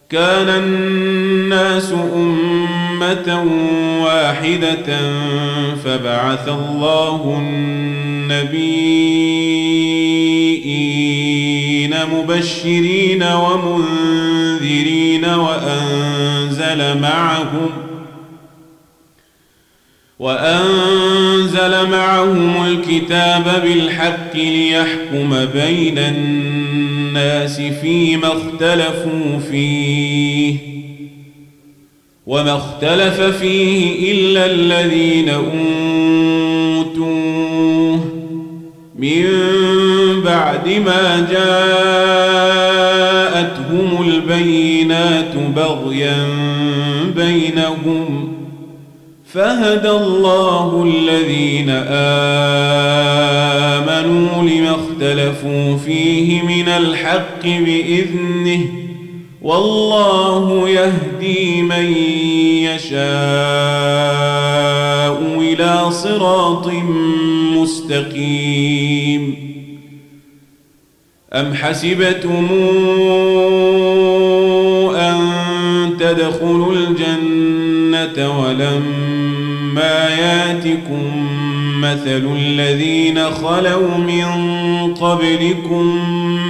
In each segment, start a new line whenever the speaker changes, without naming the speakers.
كان الناس أمة واحدة فبعث الله النبيين مبشرين ومنذرين وأنزل معهم الكتاب بالحق ليحكم بين الناس فيما اختلفوا فيه وما اختلف فيه إلا الذين أوتوه من بعد ما جاءتهم البينات بغيا بينهم فهدى الله الذين آمنوا لما اختلفوا فيه من الحق بإذنه والله يهدي من يشاء إلى صراط مستقيم أم حسبتم أن تدخلوا الجنة ولما ياتكم مثل الذين خلوا من قبلكم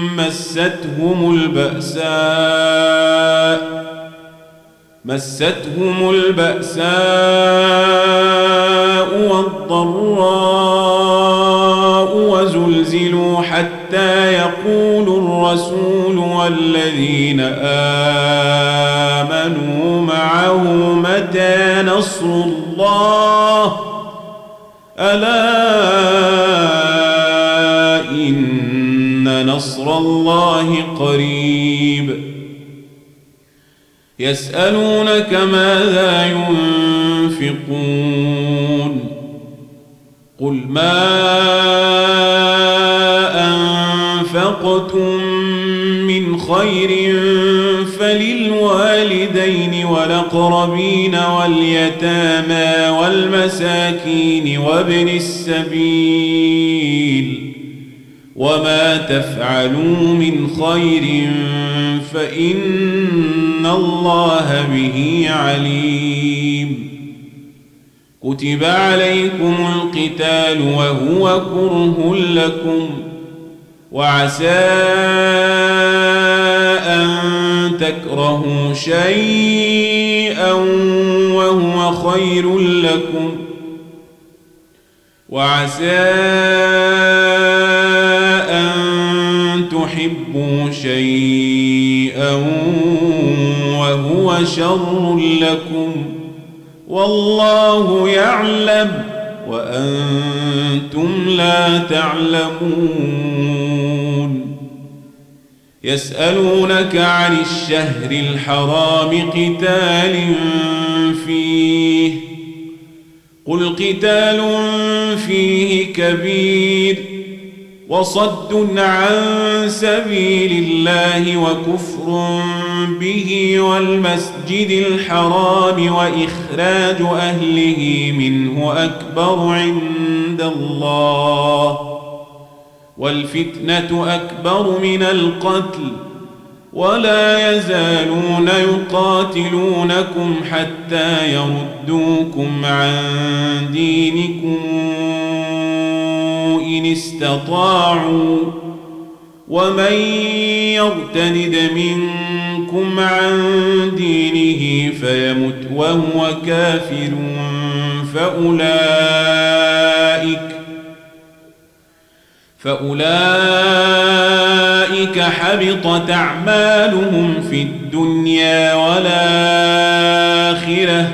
مستهم البأساء والضراء وزلزلوا حتى يقول الرسول والذين آمنوا معه متى نصر الله ألا إن نصر الله قريب يسألونك ماذا ينفقون قل ما أنفقتم من خير فللوالدين والأقربين واليتامى والمساكين وابن السبيل وما تفعلوا من خير فإن الله به عليم كتب عليكم القتال وهو كره لكم وعسى أن تكرهوا شيئا وهو خير لكم وعسى أن تحبوا شيئا وهو شر لكم والله يعلم وأنتم لا تعلمون يسألونك عن الشهر الحرام قتال فيه قل قتال فيه كبير وصد عن سبيل الله وكفر به والمسجد الحرام وإخراج أهله منه أكبر عند الله والفتنة أكبر من القتل ولا يزالون يقاتلونكم حتى يردوكم عن دينكم إن استطاعوا ومن يرتد منكم عن دينه فيمت وهو كافر فأولئك حبطت أعمالهم في الدنيا والآخرة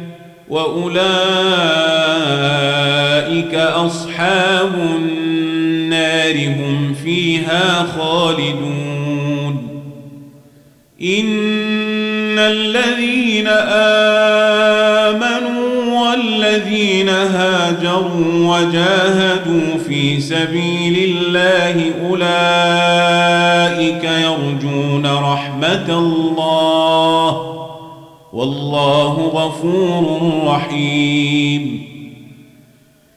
وأولئك أصحاب النار هم فيها خالدون إن الذين آمنوا والذين هاجروا وجاهدوا في سبيل الله أولئك يرجون رحمة الله والله غفور رحيم